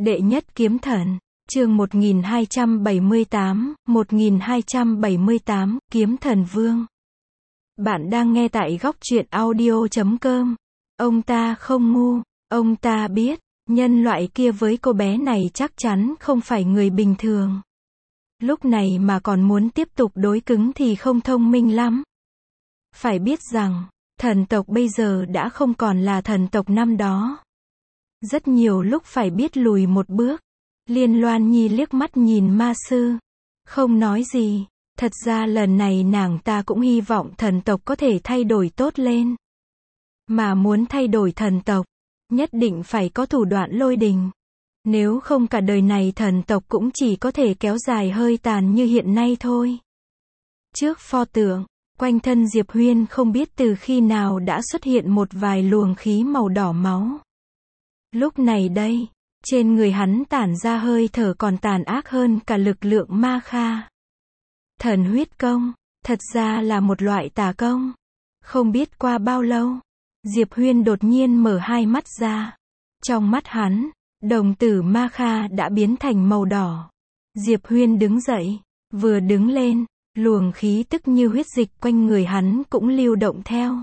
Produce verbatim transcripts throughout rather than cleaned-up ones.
Đệ nhất kiếm thần, chương một nghìn hai trăm bảy mươi tám, một nghìn hai trăm bảy mươi tám, Kiếm Thần Vương. Bạn đang nghe tại góc truyện audio chấm com. Ông ta không ngu, ông ta biết, nhân loại kia với cô bé này chắc chắn không phải người bình thường. Lúc này mà còn muốn tiếp tục đối cứng thì không thông minh lắm. Phải biết rằng, thần tộc bây giờ đã không còn là thần tộc năm đó. Rất nhiều lúc phải biết lùi một bước. Liên Loan Nhi liếc mắt nhìn ma sư, không nói gì. Thật ra lần này nàng ta cũng hy vọng thần tộc có thể thay đổi tốt lên. Mà muốn thay đổi thần tộc, nhất định phải có thủ đoạn lôi đình. Nếu không cả đời này thần tộc cũng chỉ có thể kéo dài hơi tàn như hiện nay thôi. Trước pho tượng, quanh thân Diệp Huyên không biết từ khi nào đã xuất hiện một vài luồng khí màu đỏ máu. Lúc này đây, trên người hắn tản ra hơi thở còn tàn ác hơn cả lực lượng ma kha. Thần huyết công, thật ra là một loại tà công. Không biết qua bao lâu, Diệp Huyên đột nhiên mở hai mắt ra. Trong mắt hắn, đồng tử ma kha đã biến thành màu đỏ. Diệp Huyên đứng dậy, vừa đứng lên, luồng khí tức như huyết dịch quanh người hắn cũng lưu động theo.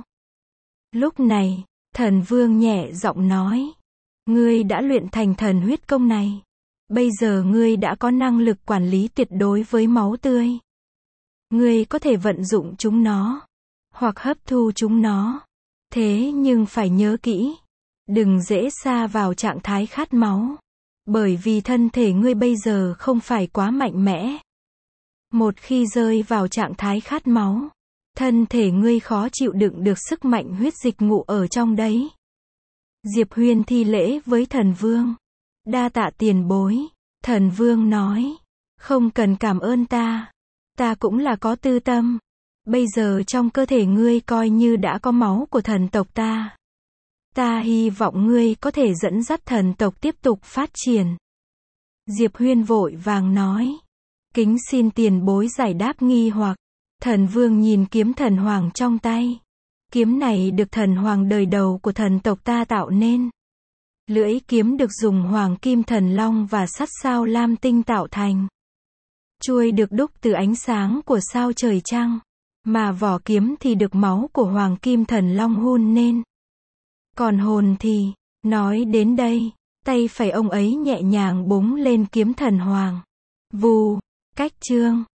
Lúc này, thần vương nhẹ giọng nói. Ngươi đã luyện thành thần huyết công này. Bây giờ ngươi đã có năng lực quản lý tuyệt đối với máu tươi. Ngươi có thể vận dụng chúng nó, hoặc hấp thu chúng nó. Thế nhưng phải nhớ kỹ, đừng dễ sa vào trạng thái khát máu. Bởi vì thân thể ngươi bây giờ không phải quá mạnh mẽ. Một khi rơi vào trạng thái khát máu, thân thể ngươi khó chịu đựng được sức mạnh huyết dịch ngụ ở trong đấy. Diệp Huyên thi lễ với thần vương. Đa tạ tiền bối. Thần vương nói. Không cần cảm ơn ta. Ta cũng là có tư tâm. Bây giờ trong cơ thể ngươi coi như đã có máu của thần tộc ta. Ta hy vọng ngươi có thể dẫn dắt thần tộc tiếp tục phát triển. Diệp Huyên vội vàng nói. Kính xin tiền bối giải đáp nghi hoặc. Thần vương nhìn kiếm thần hoàng trong tay. Kiếm này được thần hoàng đời đầu của thần tộc ta tạo nên. Lưỡi kiếm được dùng hoàng kim thần long và sắt sao lam tinh tạo thành. Chuôi được đúc từ ánh sáng của sao trời trăng. Mà vỏ kiếm thì được máu của hoàng kim thần long hun nên. Còn hồn thì, nói đến đây, tay phải ông ấy nhẹ nhàng búng lên kiếm thần hoàng. Vù, cách chương,